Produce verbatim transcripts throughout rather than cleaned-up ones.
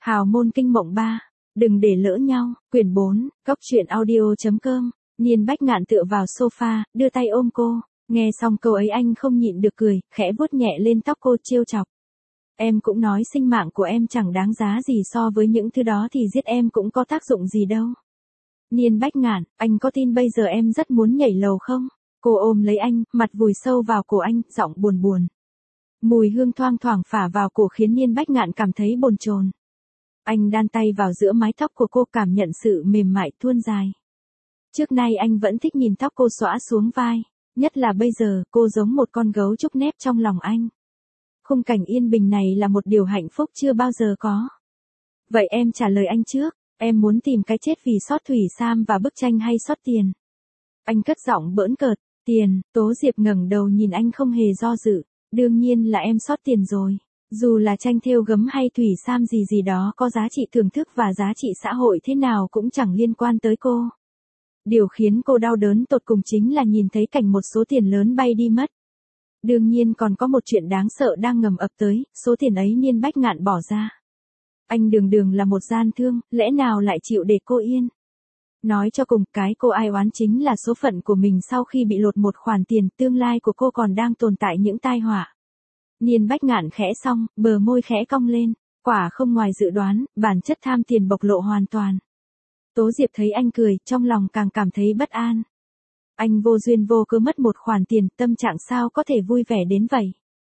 Hào môn kinh mộng ba. Đừng để lỡ nhau. Quyển bốn. Cóc truyện audio.com. Niên Bách Ngạn tựa vào sofa, đưa tay ôm cô. Nghe xong câu ấy anh không nhịn được cười, khẽ vuốt nhẹ lên tóc cô trêu chọc. Em cũng nói sinh mạng của em chẳng đáng giá gì so với những thứ đó thì giết em cũng có tác dụng gì đâu. Niên Bách Ngạn, anh có tin bây giờ em rất muốn nhảy lầu không? Cô ôm lấy anh, mặt vùi sâu vào cổ anh, giọng buồn buồn. Mùi hương thoang thoảng phả vào cổ khiến Niên Bách Ngạn cảm thấy bồn chồn. Anh đan tay vào giữa mái tóc của cô, cảm nhận sự mềm mại thuôn dài. Trước nay anh vẫn thích nhìn tóc cô xõa xuống vai, nhất là bây giờ cô giống một con gấu trúc nép trong lòng anh. Khung cảnh yên bình này là một điều hạnh phúc chưa bao giờ có. Vậy em trả lời anh trước, em muốn tìm cái chết vì sót thủy sam và bức tranh hay sót tiền? Anh cất giọng bỡn cợt. Tiền. Tố Diệp ngẩng đầu nhìn anh không hề do dự. Đương nhiên là em sót tiền rồi. Dù là tranh thêu gấm hay thủy sam gì gì đó có giá trị thưởng thức và giá trị xã hội thế nào cũng chẳng liên quan tới cô. Điều khiến cô đau đớn tột cùng chính là nhìn thấy cảnh một số tiền lớn bay đi mất. Đương nhiên còn có một chuyện đáng sợ đang ngầm ập tới, số tiền ấy Niên Bách Ngạn bỏ ra. Anh đường đường là một gian thương, lẽ nào lại chịu để cô yên? Nói cho cùng, cái cô ai oán chính là số phận của mình sau khi bị lột một khoản tiền, tương lai của cô còn đang tồn tại những tai họa. Niên Bách Ngạn khẽ xong, bờ môi khẽ cong lên, quả không ngoài dự đoán, bản chất tham tiền bộc lộ hoàn toàn. Tố Diệp thấy anh cười, trong lòng càng cảm thấy bất an. Anh vô duyên vô cớ mất một khoản tiền, tâm trạng sao có thể vui vẻ đến vậy?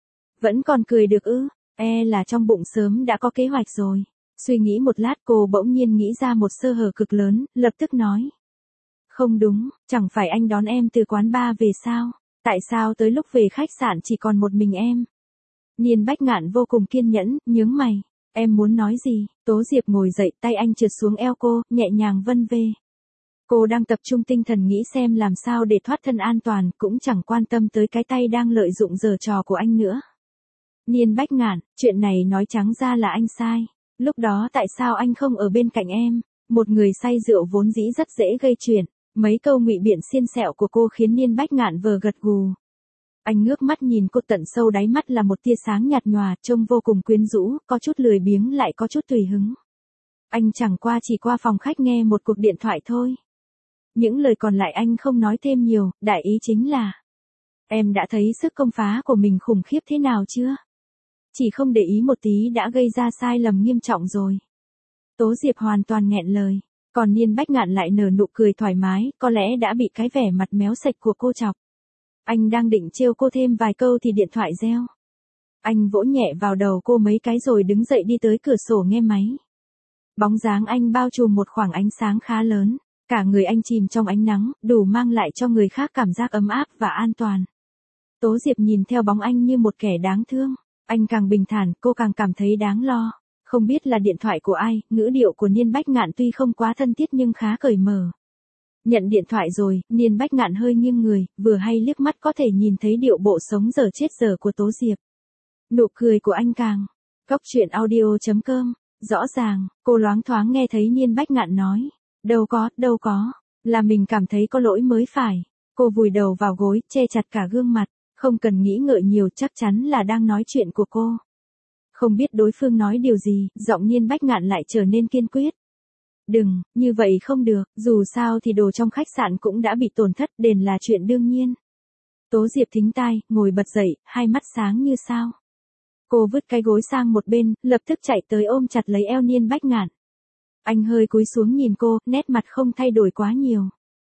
Vẫn còn cười được ư? E là trong bụng sớm đã có kế hoạch rồi. Suy nghĩ một lát cô bỗng nhiên nghĩ ra một sơ hở cực lớn, lập tức nói. Không đúng, chẳng phải anh đón em từ quán bar về sao? Tại sao tới lúc về khách sạn chỉ còn một mình em? Niên Bách Ngạn vô cùng kiên nhẫn, nhướng mày. Em muốn nói gì? Tố Diệp ngồi dậy, tay anh trượt xuống eo cô, nhẹ nhàng vân vê. Cô đang tập trung tinh thần nghĩ xem làm sao để thoát thân an toàn, cũng chẳng quan tâm tới cái tay đang lợi dụng giở trò của anh nữa. Niên Bách Ngạn, chuyện này nói trắng ra là anh sai. Lúc đó tại sao anh không ở bên cạnh em? Một người say rượu vốn dĩ rất dễ gây chuyện. Mấy câu ngụy biện xiên xẹo của cô khiến Niên Bách Ngạn vờ gật gù. Anh ngước mắt nhìn cô, tận sâu đáy mắt là một tia sáng nhạt nhòa, trông vô cùng quyến rũ, có chút lười biếng lại có chút tùy hứng. Anh chẳng qua chỉ qua phòng khách nghe một cuộc điện thoại thôi. Những lời còn lại anh không nói thêm nhiều, đại ý chính là: em đã thấy sức công phá của mình khủng khiếp thế nào chưa? Chỉ không để ý một tí đã gây ra sai lầm nghiêm trọng rồi. Tố Diệp hoàn toàn nghẹn lời, còn Niên Bách Ngạn lại nở nụ cười thoải mái, có lẽ đã bị cái vẻ mặt méo sạch của cô chọc. Anh đang định trêu cô thêm vài câu thì điện thoại reo. Anh vỗ nhẹ vào đầu cô mấy cái rồi đứng dậy đi tới cửa sổ nghe máy. Bóng dáng anh bao trùm một khoảng ánh sáng khá lớn, cả người anh chìm trong ánh nắng, đủ mang lại cho người khác cảm giác ấm áp và an toàn. Tố Diệp nhìn theo bóng anh như một kẻ đáng thương. Anh càng bình thản, cô càng cảm thấy đáng lo. Không biết là điện thoại của ai, ngữ điệu của Niên Bách Ngạn tuy không quá thân thiết nhưng khá cởi mở. Nhận điện thoại rồi, Niên Bách Ngạn hơi nghiêng người, vừa hay liếc mắt có thể nhìn thấy điệu bộ sống dở chết dở của Tố Diệp. Nụ cười của anh càng. Cóc truyện audio.com. Rõ ràng, cô loáng thoáng nghe thấy Niên Bách Ngạn nói. Đâu có, đâu có. Là mình cảm thấy có lỗi mới phải. Cô vùi đầu vào gối, che chặt cả gương mặt. Không cần nghĩ ngợi nhiều, chắc chắn là đang nói chuyện của cô. Không biết đối phương nói điều gì, giọng Niên Bách Ngạn lại trở nên kiên quyết. Đừng, như vậy không được, dù sao thì đồ trong khách sạn cũng đã bị tổn thất, đền là chuyện đương nhiên. Tố Diệp thính tai, ngồi bật dậy, hai mắt sáng như sao. Cô vứt cái gối sang một bên, lập tức chạy tới ôm chặt lấy eo Niên Bách Ngạn. Anh hơi cúi xuống nhìn cô, nét mặt không thay đổi quá nhiều.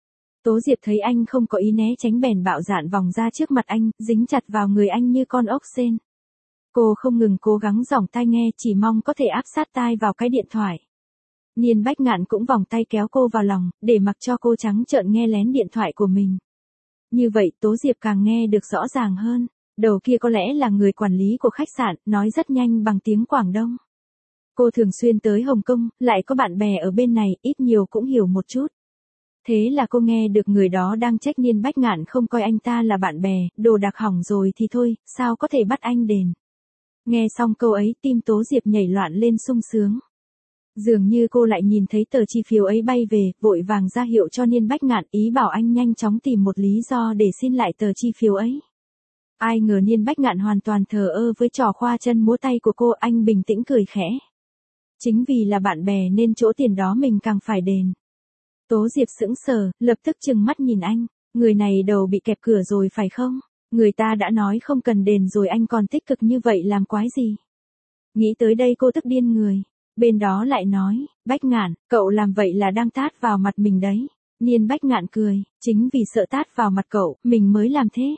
Tố Diệp thấy anh không có ý né tránh bèn bạo dạn vòng ra trước mặt anh, dính chặt vào người anh như con ốc sên. Cô không ngừng cố gắng giỏng tai nghe, chỉ mong có thể áp sát tai vào cái điện thoại. Niên Bách Ngạn cũng vòng tay kéo cô vào lòng, để mặc cho cô trắng trợn nghe lén điện thoại của mình. Như vậy Tố Diệp càng nghe được rõ ràng hơn. Đầu kia có lẽ là người quản lý của khách sạn, nói rất nhanh bằng tiếng Quảng Đông. Cô thường xuyên tới Hồng Kông, lại có bạn bè ở bên này, ít nhiều cũng hiểu một chút. Thế là cô nghe được người đó đang trách Niên Bách Ngạn không coi anh ta là bạn bè, đồ đạc hỏng rồi thì thôi, sao có thể bắt anh đền. Nghe xong câu ấy, tim Tố Diệp nhảy loạn lên sung sướng. Dường như cô lại nhìn thấy tờ chi phiếu ấy bay về, vội vàng ra hiệu cho Niên Bách Ngạn, ý bảo anh nhanh chóng tìm một lý do để xin lại tờ chi phiếu ấy. Ai ngờ Niên Bách Ngạn hoàn toàn thờ ơ với trò khoa chân múa tay của cô, anh bình tĩnh cười khẽ. Chính vì là bạn bè nên chỗ tiền đó mình càng phải đền. Tố Diệp sững sờ, lập tức trừng mắt nhìn anh, người này đầu bị kẹp cửa rồi phải không? Người ta đã nói không cần đền rồi anh còn tích cực như vậy làm quái gì? Nghĩ tới đây cô tức điên người. Bên đó lại nói, Bách Ngạn, cậu làm vậy là đang tát vào mặt mình đấy. Niên Bách Ngạn cười, chính vì sợ tát vào mặt cậu, mình mới làm thế.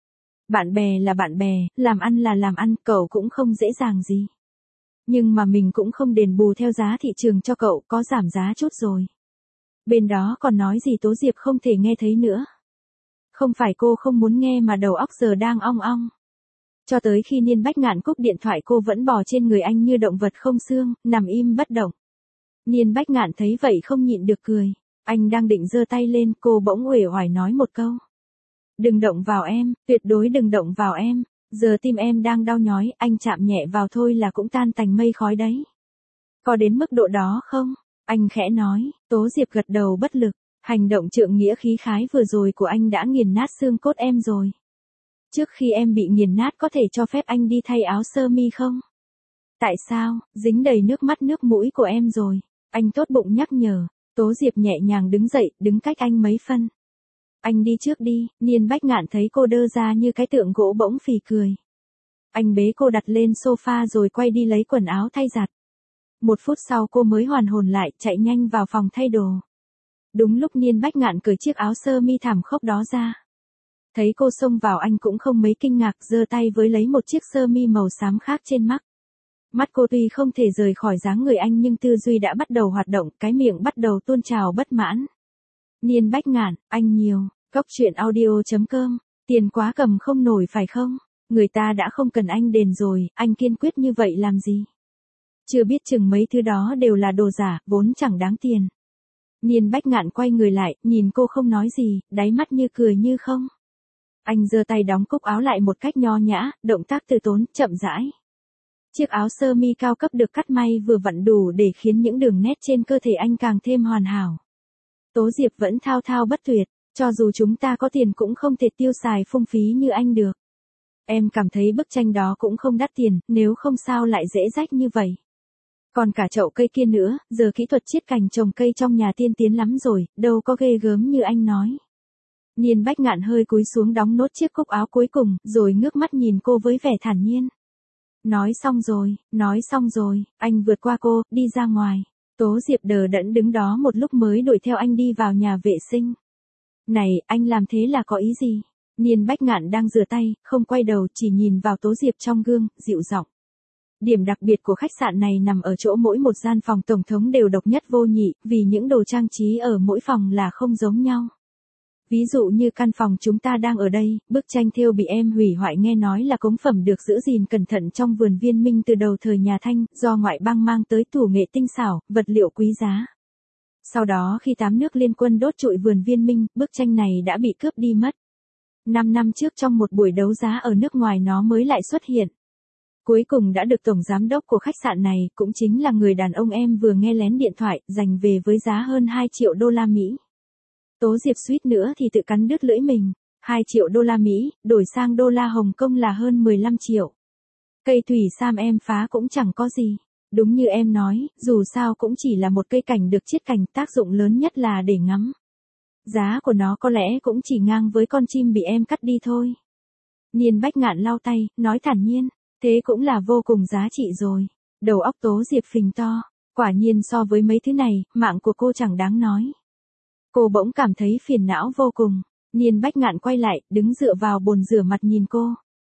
Bạn bè là bạn bè, làm ăn là làm ăn, cậu cũng không dễ dàng gì. Nhưng mà mình cũng không đền bù theo giá thị trường cho cậu, có giảm giá chút rồi. Bên đó còn nói gì Tố Diệp không thể nghe thấy nữa. Không phải cô không muốn nghe mà đầu óc giờ đang ong ong. Cho tới khi Niên Bách Ngạn cúp điện thoại cô vẫn bò trên người anh như động vật không xương, nằm im bất động. Niên Bách Ngạn thấy vậy không nhịn được cười. Anh đang định giơ tay lên, cô bỗng uể oải nói một câu. Đừng động vào em, tuyệt đối đừng động vào em. Giờ tim em đang đau nhói, anh chạm nhẹ vào thôi là cũng tan thành mây khói đấy. Có đến mức độ đó không? Anh khẽ nói. Tố Diệp gật đầu bất lực. Hành động trượng nghĩa khí khái vừa rồi của anh đã nghiền nát xương cốt em rồi. Trước khi em bị nghiền nát có thể cho phép anh đi thay áo sơ mi không? Tại sao? Dính đầy nước mắt nước mũi của em rồi. Anh tốt bụng nhắc nhở. Tố Diệp nhẹ nhàng đứng dậy, đứng cách anh mấy phân. Anh đi trước đi. Niên Bách Ngạn thấy cô đơ ra như cái tượng gỗ bỗng phì cười. Anh bế cô đặt lên sofa rồi quay đi lấy quần áo thay giặt. Một phút sau cô mới hoàn hồn lại, chạy nhanh vào phòng thay đồ. Đúng lúc Niên Bách Ngạn cởi chiếc áo sơ mi thảm khốc đó ra. Thấy cô xông vào anh cũng không mấy kinh ngạc, giơ tay với lấy một chiếc sơ mi màu xám khác trên mắt. Mắt cô tuy không thể rời khỏi dáng người anh nhưng tư duy đã bắt đầu hoạt động, cái miệng bắt đầu tuôn trào bất mãn. Niên Bách Ngạn, anh nhiều, cóc truyện audio chấm com, tiền quá cầm không nổi phải không? Người ta đã không cần anh đền rồi, anh kiên quyết như vậy làm gì? Chưa biết chừng mấy thứ đó đều là đồ giả, vốn chẳng đáng tiền. Niên Bách Ngạn quay người lại, nhìn cô không nói gì, đáy mắt như cười như không. Anh giơ tay đóng cúc áo lại một cách nho nhã, động tác từ tốn, chậm rãi. Chiếc áo sơ mi cao cấp được cắt may vừa vặn đủ để khiến những đường nét trên cơ thể anh càng thêm hoàn hảo. Tố Diệp vẫn thao thao bất tuyệt, cho dù chúng ta có tiền cũng không thể tiêu xài phung phí như anh được. Em cảm thấy bức tranh đó cũng không đắt tiền, nếu không sao lại dễ rách như vậy. Còn cả chậu cây kia nữa, giờ kỹ thuật chiết cành trồng cây trong nhà tiên tiến lắm rồi, đâu có ghê gớm như anh nói. Niên Bách Ngạn hơi cúi xuống đóng nốt chiếc cúc áo cuối cùng, rồi ngước mắt nhìn cô với vẻ thản nhiên. Nói xong rồi, nói xong rồi, anh vượt qua cô, đi ra ngoài. Tố Diệp đờ đẫn đứng đó một lúc mới đuổi theo anh đi vào nhà vệ sinh. Này, anh làm thế là có ý gì? Niên Bách Ngạn đang rửa tay, không quay đầu chỉ nhìn vào Tố Diệp trong gương, dịu giọng. Điểm đặc biệt của khách sạn này nằm ở chỗ mỗi một gian phòng tổng thống đều độc nhất vô nhị, vì những đồ trang trí ở mỗi phòng là không giống nhau. Ví dụ như căn phòng chúng ta đang ở đây, bức tranh thêu bị em hủy hoại nghe nói là cống phẩm được giữ gìn cẩn thận trong vườn Viên Minh từ đầu thời nhà Thanh, do ngoại bang mang tới thủ nghệ tinh xảo, vật liệu quý giá. Sau đó khi tám nước liên quân đốt trụi vườn Viên Minh, bức tranh này đã bị cướp đi mất. Năm năm trước trong một buổi đấu giá ở nước ngoài nó mới lại xuất hiện. Cuối cùng đã được tổng giám đốc của khách sạn này, cũng chính là người đàn ông em vừa nghe lén điện thoại, giành về với giá hơn hai triệu đô la Mỹ. Tố Diệp suýt nữa thì tự cắn đứt lưỡi mình. hai triệu đô la Mỹ, đổi sang đô la Hồng Kông là hơn mười lăm triệu. Cây thủy sam em phá cũng chẳng có gì. Đúng như em nói, dù sao cũng chỉ là một cây cảnh được chiết cành, tác dụng lớn nhất là để ngắm. Giá của nó có lẽ cũng chỉ ngang với con chim bị em cắt đi thôi. Niên Bách Ngạn lau tay, nói thản nhiên, thế cũng là vô cùng giá trị rồi. Đầu óc Tố Diệp phình to, quả nhiên so với mấy thứ này, mạng của cô chẳng đáng nói. Cô bỗng cảm thấy phiền não vô cùng. Niên Bách Ngạn quay lại, đứng dựa vào bồn rửa mặt nhìn cô.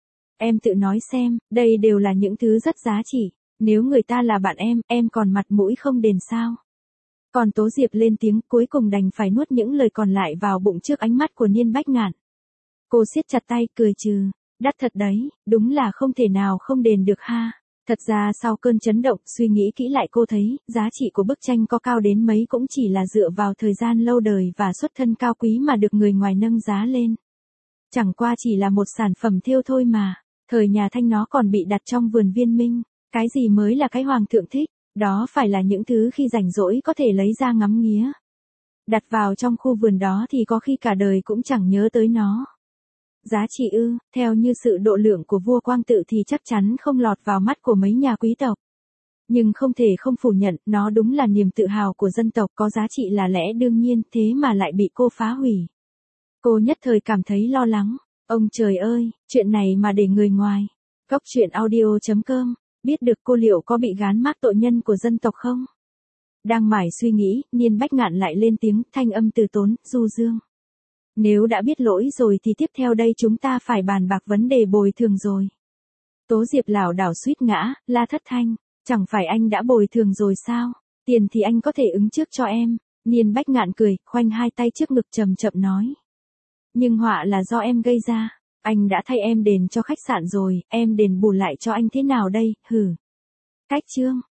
Em tự nói xem, đây đều là những thứ rất giá trị. Nếu người ta là bạn em, em còn mặt mũi không đền sao? Còn Tố Diệp lên tiếng, cuối cùng đành phải nuốt những lời còn lại vào bụng trước ánh mắt của Niên Bách Ngạn. Cô siết chặt tay, cười trừ. Đắt thật đấy, đúng là không thể nào không đền được ha. Thật ra sau cơn chấn động, suy nghĩ kỹ lại cô thấy, giá trị của bức tranh có cao đến mấy cũng chỉ là dựa vào thời gian lâu đời và xuất thân cao quý mà được người ngoài nâng giá lên. Chẳng qua chỉ là một sản phẩm thêu thôi mà. Thời nhà Thanh nó còn bị đặt trong vườn Viên Minh. Cái gì mới là cái hoàng thượng thích, đó phải là những thứ khi rảnh rỗi có thể lấy ra ngắm nghía. Đặt vào trong khu vườn đó thì có khi cả đời cũng chẳng nhớ tới nó. Giá trị ư, theo như sự độ lượng của vua Quang Tự thì chắc chắn không lọt vào mắt của mấy nhà quý tộc. Nhưng không thể không phủ nhận, nó đúng là niềm tự hào của dân tộc, có giá trị là lẽ đương nhiên, thế mà lại bị cô phá hủy. Cô nhất thời cảm thấy lo lắng. Ông trời ơi, chuyện này mà để người ngoài. Góc truyện audio chấm com, biết được cô liệu có bị gán mác tội nhân của dân tộc không? Đang mải suy nghĩ, Niên Bách Ngạn lại lên tiếng, thanh âm từ tốn, du dương. Nếu đã biết lỗi rồi thì tiếp theo đây chúng ta phải bàn bạc vấn đề bồi thường rồi. Tố Diệp lảo đảo suýt ngã, la thất thanh. Chẳng phải anh đã bồi thường rồi sao? Tiền thì anh có thể ứng trước cho em. Niên Bách Ngạn cười, khoanh hai tay trước ngực chậm chậm nói. Nhưng họa là do em gây ra. Anh đã thay em đền cho khách sạn rồi, em đền bù lại cho anh thế nào đây, hử. Cách chương.